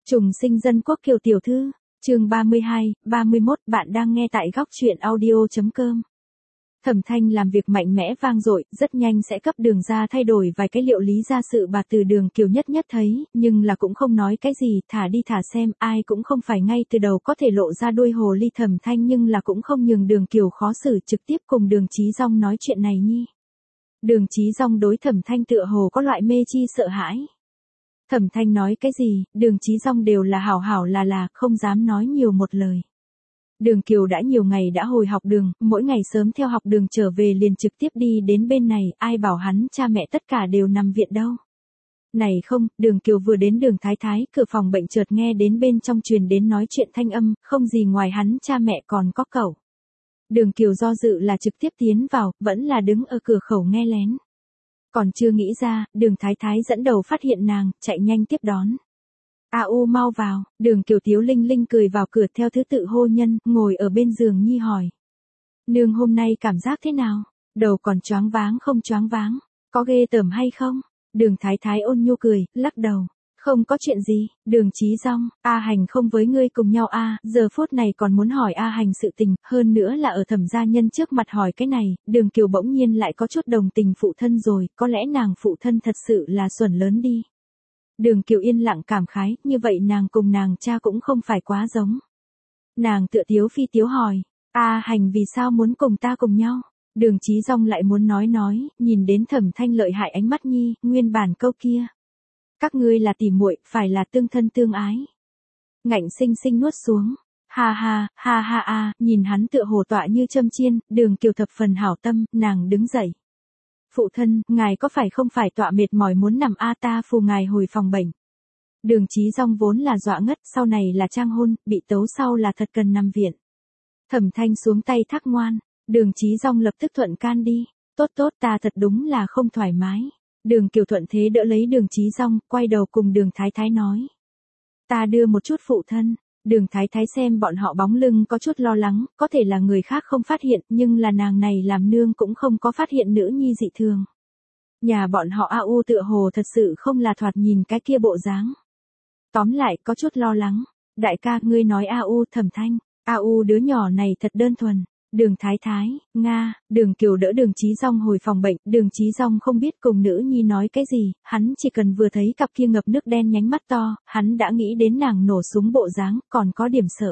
Trùng sinh dân quốc Kiều tiểu thư, chương 32, 31, bạn đang nghe tại góc truyện audio.com. Thẩm Thanh làm việc mạnh mẽ vang dội, rất nhanh sẽ cấp Đường ra thay đổi vài cái liệu lý gia sự bà từ Đường Kiều nhất thấy, nhưng là cũng không nói cái gì, thả đi thả xem, ai cũng không phải ngay từ đầu có thể lộ ra đuôi hồ ly Thẩm Thanh, nhưng là cũng không nhường Đường Kiều khó xử, trực tiếp cùng Đường Chí Dong nói chuyện này nhi. Đường Chí Dong đối Thẩm Thanh tựa hồ có loại mê chi sợ hãi. Thẩm Thanh nói cái gì, Đường Chí Dong đều là hảo hảo là, không dám nói nhiều một lời. Đường Kiều đã nhiều ngày đã hồi học đường, mỗi ngày sớm theo học đường trở về liền trực tiếp đi đến bên này, ai bảo hắn cha mẹ tất cả đều nằm viện đâu. Này không, Đường Kiều vừa đến Đường Thái Thái, cửa phòng bệnh chợt nghe đến bên trong truyền đến nói chuyện thanh âm, không gì ngoài hắn cha mẹ còn có cậu. Đường Kiều do dự là trực tiếp tiến vào, vẫn là đứng ở cửa khẩu nghe lén. Còn chưa nghĩ ra, Đường Thái Thái dẫn đầu phát hiện nàng, chạy nhanh tiếp đón. Mau vào, Đường Kiều Tiếu Linh Linh cười vào cửa theo thứ tự hô nhân, ngồi ở bên giường nhi hỏi. Nương hôm nay cảm giác thế nào? Đầu còn choáng váng không choáng váng? Có ghê tởm hay không? Đường Thái Thái ôn nhu cười, lắc đầu. Không có chuyện gì, Đường Chí Dong, A Hành không với ngươi cùng nhau giờ phút này còn muốn hỏi A Hành sự tình, hơn nữa là ở Thẩm gia nhân trước mặt hỏi cái này, Đường Kiều bỗng nhiên lại có chút đồng tình phụ thân rồi, có lẽ nàng phụ thân thật sự là xuẩn lớn đi. Đường Kiều yên lặng cảm khái, như vậy nàng cùng nàng cha cũng không phải quá giống. Nàng tựa tiếu phi tiếu hỏi, A Hành vì sao muốn cùng ta cùng nhau? Đường Chí Dong lại muốn nói, nhìn đến Thẩm Thanh lợi hại ánh mắt nhi, nguyên bản câu kia. Các ngươi là tỉ muội, phải là tương thân tương ái. Ngạnh sinh sinh nuốt xuống. Ha, nhìn hắn tựa hồ tọa như châm chiên, Đường Kiều thập phần hảo tâm, nàng đứng dậy. Phụ thân, ngài có phải không phải tọa mệt mỏi muốn nằm ta phù ngài hồi phòng bệnh. Đường Chí Dong vốn là dọa ngất, sau này là trang hôn, bị tấu sau là thật cần nằm viện. Thẩm Thanh xuống tay thác ngoan, Đường Chí Dong lập tức thuận can đi. Tốt, ta thật đúng là không thoải mái. Đường Kiều thuận thế đỡ lấy Đường Chí Dong, quay đầu cùng Đường Thái Thái nói. Ta đưa một chút phụ thân. Đường Thái Thái xem bọn họ bóng lưng có chút lo lắng, có thể là người khác không phát hiện, nhưng là nàng này làm nương cũng không có phát hiện nữ nhi dị thường. Nhà bọn họ tựa hồ thật sự không là thoạt nhìn cái kia bộ dáng. Tóm lại có chút lo lắng. Đại ca, ngươi nói Thẩm Thanh, đứa nhỏ này thật đơn thuần. Đường Thái Thái, Nga, Đường Kiều đỡ Đường Chí Dong hồi phòng bệnh, Đường Chí Dong không biết cùng nữ nhi nói cái gì, hắn chỉ cần vừa thấy cặp kia ngập nước đen nhánh mắt to, hắn đã nghĩ đến nàng nổ súng bộ dáng, còn có điểm sợ.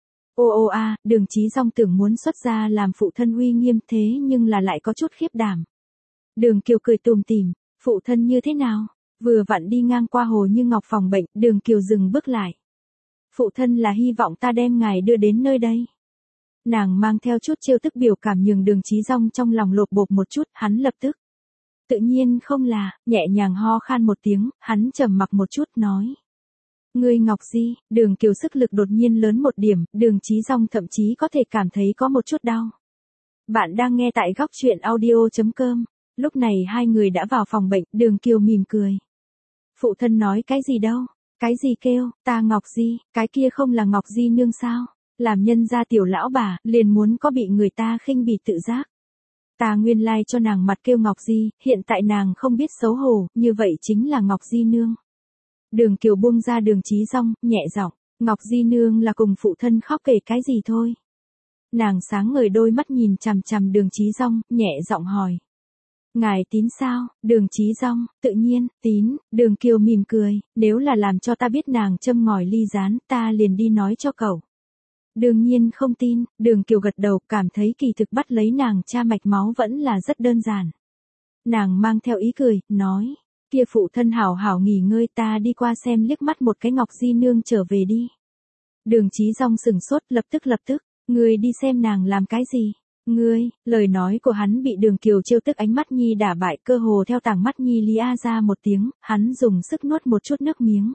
Đường Chí Dong tưởng muốn xuất ra làm phụ thân uy nghiêm thế nhưng là lại có chút khiếp đảm. Đường Kiều cười tùm tìm, phụ thân như thế nào? Vừa vặn đi ngang qua Hồ Như Ngọc phòng bệnh, Đường Kiều dừng bước lại. Phụ thân là hy vọng ta đem ngài đưa đến nơi đây. Nàng mang theo chút trêu tức biểu cảm nhường Đường Chí Dong trong lòng lột bột một chút, hắn lập tức. Tự nhiên không là, nhẹ nhàng ho khan một tiếng, hắn trầm mặc một chút nói. Ngươi Ngọc Di, Đường Kiều sức lực đột nhiên lớn một điểm, Đường Chí Dong thậm chí có thể cảm thấy có một chút đau. Bạn đang nghe tại góc truyện audio.com. Lúc này hai người đã vào phòng bệnh, Đường Kiều mỉm cười. Phụ thân nói cái gì đâu, cái gì kêu, ta Ngọc Di, cái kia không là Ngọc Di nương sao? Làm nhân gia tiểu lão bà, liền muốn có bị người ta khinh bỉ tự giác. Ta nguyên lai cho nàng mặt kêu Ngọc Di, hiện tại nàng không biết xấu hổ, như vậy chính là Ngọc Di nương. Đường Kiều buông ra Đường Chí Dong, nhẹ giọng, Ngọc Di nương là cùng phụ thân khóc kể cái gì thôi. Nàng sáng ngời đôi mắt nhìn chằm chằm Đường Chí Dong, nhẹ giọng hỏi. Ngài tín sao? Đường Chí Dong, tự nhiên, tín. Đường Kiều mỉm cười, nếu là làm cho ta biết nàng châm ngòi ly gián, ta liền đi nói cho cậu. Đương nhiên không tin, Đường Kiều gật đầu, cảm thấy kỳ thực bắt lấy nàng cha mạch máu vẫn là rất đơn giản. Nàng mang theo ý cười, nói, kia phụ thân hảo hảo nghỉ ngơi, ta đi qua xem liếc mắt một cái Ngọc Di nương trở về đi. Đường Chí Dong sừng sốt, lập tức, ngươi đi xem nàng làm cái gì? Ngươi, lời nói của hắn bị Đường Kiều trêu tức ánh mắt nhi đả bại, cơ hồ theo tảng mắt nhi lia ra một tiếng, hắn dùng sức nuốt một chút nước miếng.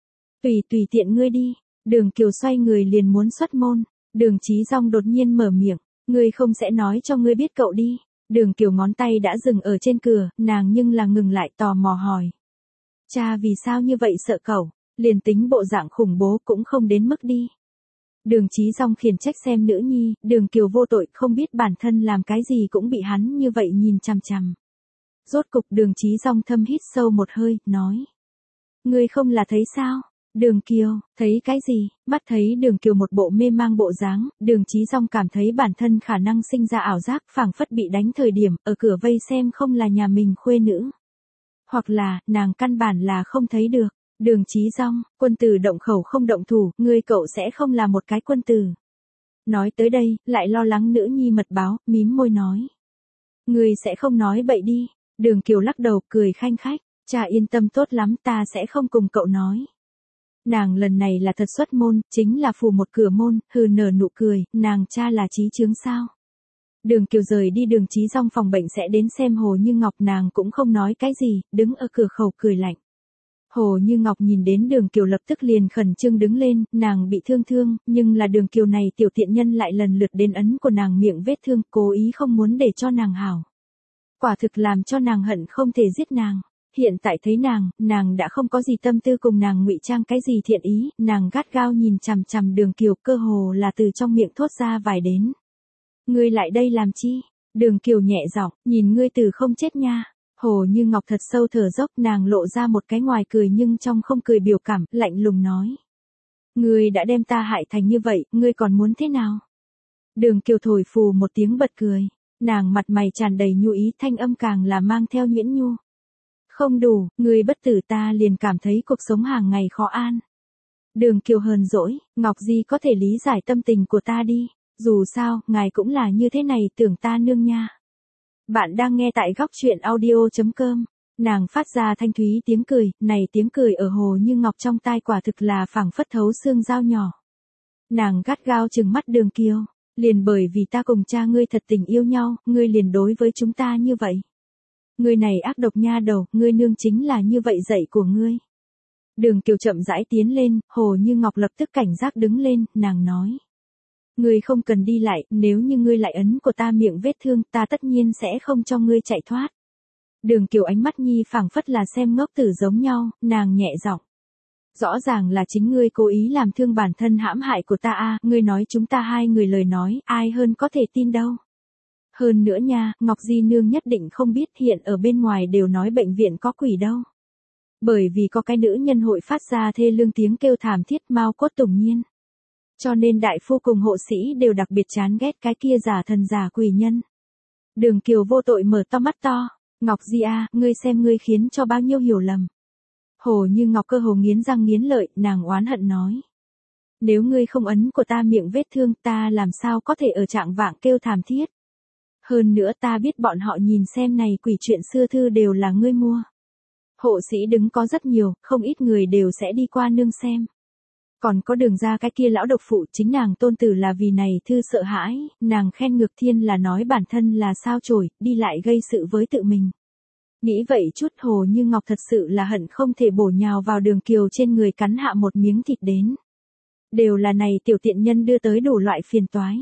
Tùy tiện ngươi đi. Đường Kiều xoay người liền muốn xuất môn, Đường Chí Dong đột nhiên mở miệng, ngươi không sẽ nói cho ngươi biết cậu đi. Đường Kiều ngón tay đã dừng ở trên cửa, nàng nhưng là ngừng lại tò mò hỏi. Cha vì sao như vậy sợ cậu, liền tính bộ dạng khủng bố cũng không đến mức đi. Đường Chí Dong khiển trách xem nữ nhi, Đường Kiều vô tội không biết bản thân làm cái gì cũng bị hắn như vậy nhìn chằm chằm. Rốt cục Đường Chí Dong thâm hít sâu một hơi, nói. Ngươi không là thấy sao? Đường Kiều, thấy cái gì? Mắt thấy Đường Kiều một bộ mê mang bộ dáng, Đường Chí Dong cảm thấy bản thân khả năng sinh ra ảo giác, phảng phất bị đánh thời điểm, ở cửa vây xem không là nhà mình khuê nữ. Hoặc là, nàng căn bản là không thấy được. Đường Chí Dong, quân tử động khẩu không động thủ, ngươi cậu sẽ không là một cái quân tử. Nói tới đây, lại lo lắng nữ nhi mật báo, mím môi nói. Ngươi sẽ không nói bậy đi. Đường Kiều lắc đầu, cười khanh khách. Cha yên tâm tốt lắm, ta sẽ không cùng cậu nói. Nàng lần này là thật xuất môn, chính là phù một cửa môn, hừ nở nụ cười, nàng cha là trí chướng sao. Đường Kiều rời đi Đường Chí Dong phòng bệnh sẽ đến xem Hồ Như Ngọc, nàng cũng không nói cái gì, đứng ở cửa khẩu cười lạnh. Hồ Như Ngọc nhìn đến Đường Kiều lập tức liền khẩn trương đứng lên, nàng bị thương, nhưng là Đường Kiều này tiểu tiện nhân lại lần lượt đến ấn của nàng miệng vết thương, cố ý không muốn để cho nàng hảo. Quả thực làm cho nàng hận không thể giết nàng. Hiện tại thấy nàng đã không có gì tâm tư cùng nàng ngụy trang cái gì thiện ý, nàng gắt gao nhìn chằm chằm Đường Kiều, cơ hồ là từ trong miệng thốt ra vài đến. Ngươi lại đây làm chi? Đường Kiều nhẹ giọng, nhìn ngươi từ không chết nha. Hồ Như Ngọc thật sâu thở dốc, nàng lộ ra một cái ngoài cười nhưng trong không cười biểu cảm, lạnh lùng nói. Ngươi đã đem ta hại thành như vậy, ngươi còn muốn thế nào? Đường Kiều thổi phù một tiếng bật cười, nàng mặt mày tràn đầy nhu ý, thanh âm càng là mang theo nhuyễn nhu. Không đủ, ngươi bất tử ta liền cảm thấy cuộc sống hàng ngày khó an. Đường Kiều hờn dỗi, Ngọc Di có thể lý giải tâm tình của ta đi, dù sao, ngài cũng là như thế này tưởng ta nương nha. Bạn đang nghe tại góc truyện audio.com, nàng phát ra thanh thúy tiếng cười, này tiếng cười ở Hồ Như Ngọc trong tai quả thực là phảng phất thấu xương dao nhỏ. Nàng gắt gao trừng mắt Đường Kiều, liền bởi vì ta cùng cha ngươi thật tình yêu nhau, ngươi liền đối với chúng ta như vậy. Ngươi này ác độc nha đầu, ngươi nương chính là như vậy dạy của ngươi. Đường Kiều chậm rãi tiến lên, Hồ Như Ngọc lập tức cảnh giác đứng lên, nàng nói. Ngươi không cần đi lại, nếu như ngươi lại ấn của ta miệng vết thương, ta tất nhiên sẽ không cho ngươi chạy thoát. Đường Kiều ánh mắt nhi phảng phất là xem ngốc tử giống nhau, nàng nhẹ giọng. Rõ ràng là chính ngươi cố ý làm thương bản thân hãm hại của ta a, ngươi nói chúng ta hai người lời nói, ai hơn có thể tin đâu. Hơn nữa nha, Ngọc Di nương nhất định không biết hiện ở bên ngoài đều nói bệnh viện có quỷ đâu. Bởi vì có cái nữ nhân hội phát ra thê lương tiếng kêu thảm thiết mau cốt tủng nhiên. Cho nên đại phu cùng hộ sĩ đều đặc biệt chán ghét cái kia giả thần giả quỷ nhân. Đường Kiều vô tội mở to mắt to, Ngọc Di a, ngươi xem ngươi khiến cho bao nhiêu hiểu lầm. Hồ Như Ngọc cơ hồ nghiến răng nghiến lợi, nàng oán hận nói. Nếu ngươi không ấn của ta miệng vết thương, ta làm sao có thể ở trạng vạng kêu thảm thiết. Hơn nữa ta biết bọn họ nhìn xem này quỷ chuyện xưa thư đều là ngươi mua. Hộ sĩ đứng có rất nhiều, không ít người đều sẽ đi qua nương xem. Còn có Đường ra cái kia lão độc phụ, chính nàng tôn tử là vì này thư sợ hãi, nàng khen ngược thiên là nói bản thân là sao chổi, đi lại gây sự với tự mình. Nghĩ vậy chút Hồ Như Ngọc thật sự là hận không thể bổ nhào vào Đường Kiều trên người cắn hạ một miếng thịt đến. Đều là này tiểu tiện nhân đưa tới đủ loại phiền toái.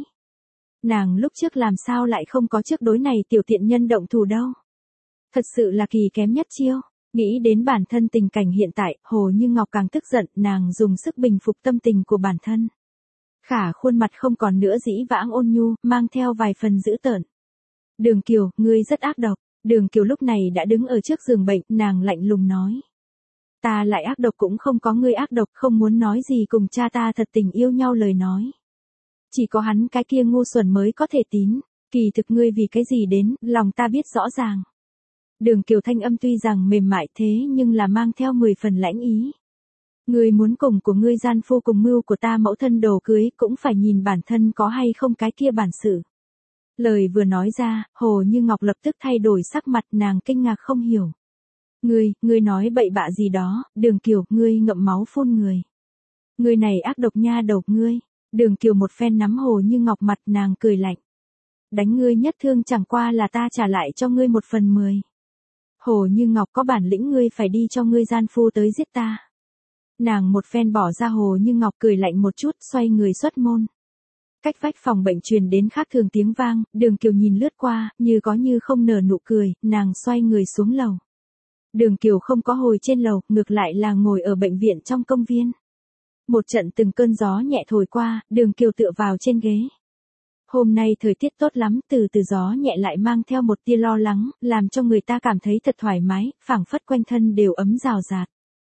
Nàng lúc trước làm sao lại không có trước đối này tiểu tiện nhân động thủ đâu. Thật sự là kỳ kém nhất chiêu. Nghĩ đến bản thân tình cảnh hiện tại, Hồ Như Ngọc càng tức giận, nàng dùng sức bình phục tâm tình của bản thân. Khả khuôn mặt không còn nữa dĩ vãng ôn nhu, mang theo vài phần dữ tợn. Đường Kiều, ngươi rất ác độc. Đường Kiều lúc này đã đứng ở trước giường bệnh, nàng lạnh lùng nói. Ta lại ác độc cũng không có ngươi ác độc, không muốn nói gì cùng cha ta thật tình yêu nhau lời nói. Chỉ có hắn cái kia ngu xuẩn mới có thể tín, kỳ thực ngươi vì cái gì đến, lòng ta biết rõ ràng. Đường Kiều thanh âm tuy rằng mềm mại thế nhưng là mang theo 10 phần lãnh ý. Ngươi muốn cùng của ngươi gian phu cùng mưu của ta mẫu thân đồ cưới cũng phải nhìn bản thân có hay không cái kia bản sự. Lời vừa nói ra, Hồ Như Ngọc lập tức thay đổi sắc mặt, nàng kinh ngạc không hiểu. Ngươi nói bậy bạ gì đó, Đường Kiều, ngươi ngậm máu phun người. Ngươi này ác độc nha đầu ngươi. Đường Kiều một phen nắm Hồ Như Ngọc mặt, nàng cười lạnh. Đánh ngươi nhất thương chẳng qua là ta trả lại cho ngươi 1/10. Hồ Như Ngọc có bản lĩnh ngươi phải đi cho ngươi gian phu tới giết ta. Nàng một phen bỏ ra Hồ Như Ngọc cười lạnh một chút, xoay người xuất môn. Cách vách phòng bệnh truyền đến khác thường tiếng vang, Đường Kiều nhìn lướt qua, như có như không nở nụ cười, nàng xoay người xuống lầu. Đường Kiều không có hồi trên lầu, ngược lại là ngồi ở bệnh viện trong công viên. Một trận từng cơn gió nhẹ thổi qua, Đường Kiều tựa vào trên ghế. Hôm nay thời tiết tốt lắm, từ gió nhẹ lại mang theo một tia lo lắng, làm cho người ta cảm thấy thật thoải mái, phảng phất quanh thân đều ấm rào rạt.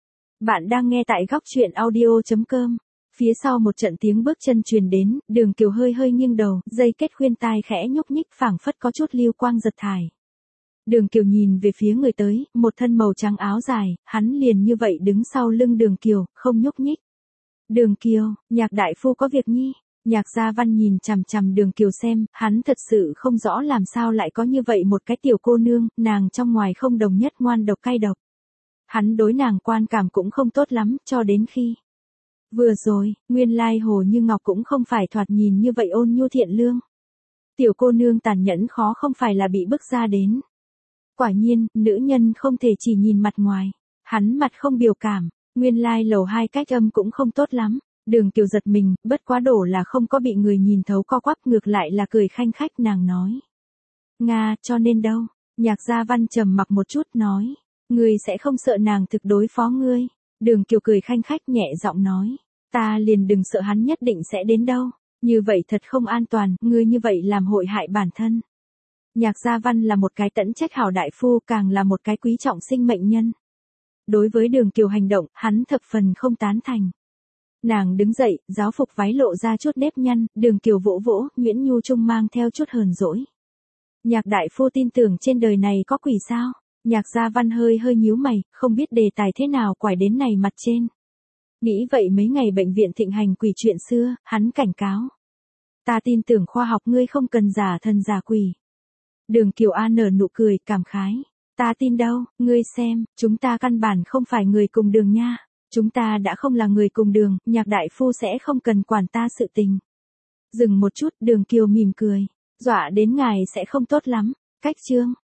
Bạn đang nghe tại góc chuyện audio.com. Phía sau một trận tiếng bước chân truyền đến, Đường Kiều hơi hơi nghiêng đầu, dây kết khuyên tai khẽ nhúc nhích phảng phất có chút lưu quang giật thải. Đường Kiều nhìn về phía người tới, một thân màu trắng áo dài, hắn liền như vậy đứng sau lưng Đường Kiều, không nhúc nhích. Đường Kiều, Nhạc đại phu có việc nhi. Nhạc Gia Văn nhìn chằm chằm Đường Kiều xem, hắn thật sự không rõ làm sao lại có như vậy một cái tiểu cô nương, nàng trong ngoài không đồng nhất ngoan độc cay độc. Hắn đối nàng quan cảm cũng không tốt lắm, cho đến khi vừa rồi, nguyên lai Hồ Như Ngọc cũng không phải thoạt nhìn như vậy ôn nhu thiện lương. Tiểu cô nương tàn nhẫn khó không phải là bị bức ra đến. Quả nhiên, nữ nhân không thể chỉ nhìn mặt ngoài. Hắn mặt không biểu cảm, nguyên lai lầu 2 cách âm cũng không tốt lắm. Đường Kiều giật mình, bất quá đổ là không có bị người nhìn thấu co quắp, ngược lại là cười khanh khách nàng nói. Nga, cho nên đâu? Nhạc Gia Văn trầm mặc một chút nói. Ngươi sẽ không sợ nàng thực đối phó ngươi. Đường Kiều cười khanh khách nhẹ giọng nói. Ta liền đừng sợ hắn nhất định sẽ đến đâu. Như vậy thật không an toàn, ngươi như vậy làm hội hại bản thân. Nhạc Gia Văn là một cái tẫn trách hảo đại phu, càng là một cái quý trọng sinh mệnh nhân. Đối với Đường Kiều hành động, hắn thập phần không tán thành. Nàng đứng dậy, giáo phục váy lộ ra chút nếp nhăn, Đường Kiều vỗ vỗ, nhuyễn nhu trung mang theo chút hờn dỗi. Nhạc đại phu tin tưởng trên đời này có quỷ sao? Nhạc Gia Văn hơi hơi nhíu mày, không biết đề tài thế nào quải đến này mặt trên. Nghĩ vậy mấy ngày bệnh viện thịnh hành quỷ chuyện xưa, hắn cảnh cáo. Ta tin tưởng khoa học, ngươi không cần giả thần giả quỷ. Đường Kiều A nở nụ cười, cảm khái. Ta tin đâu, ngươi xem, chúng ta căn bản không phải người cùng đường nha. Chúng ta đã không là người cùng đường, Nhạc đại phu sẽ không cần quản ta sự tình. Dừng một chút, Đường Kiều mỉm cười. Dọa đến ngài sẽ không tốt lắm. Cách chương.